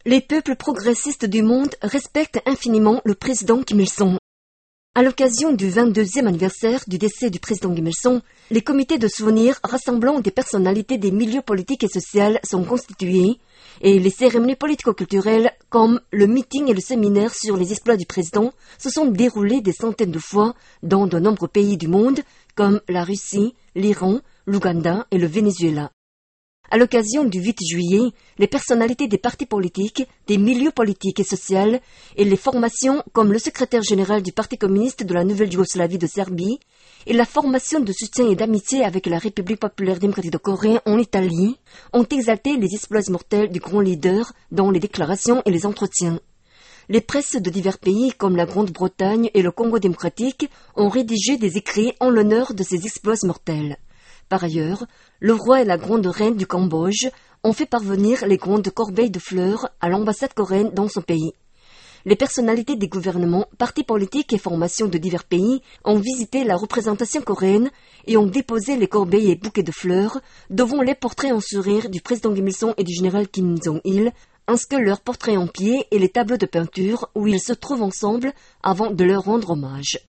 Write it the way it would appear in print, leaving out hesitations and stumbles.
Les peuples progressistes du monde respectent infiniment le président Kim Il-sung. À l'occasion du 22e anniversaire du décès du président Kim Il-sung, les comités de souvenirs rassemblant des personnalités des milieux politiques et sociaux sont constitués et les cérémonies politico-culturelles comme le meeting et le séminaire sur les exploits du président se sont déroulés des centaines de fois dans de nombreux pays du monde comme la Russie, l'Iran, l'Ouganda et le Venezuela. À l'occasion du 8 juillet, les personnalités des partis politiques, des milieux politiques et sociaux et les formations comme le secrétaire général du Parti communiste de la Nouvelle Yougoslavie de Serbie et la formation de soutien et d'amitié avec la République populaire démocratique de Corée en Italie ont exalté les exploits mortels du grand leader dans les déclarations et les entretiens. Les presses de divers pays comme la Grande-Bretagne et le Congo démocratique ont rédigé des écrits en l'honneur de ces exploits mortels. Par ailleurs, le roi et la grande reine du Cambodge ont fait parvenir les grandes corbeilles de fleurs à l'ambassade coréenne dans son pays. Les personnalités des gouvernements, partis politiques et formations de divers pays ont visité la représentation coréenne et ont déposé les corbeilles et bouquets de fleurs devant les portraits en sourire du président Kim Il-sung et du général Kim Jong-il, ainsi que leurs portraits en pied et les tableaux de peinture où ils se trouvent ensemble avant de leur rendre hommage.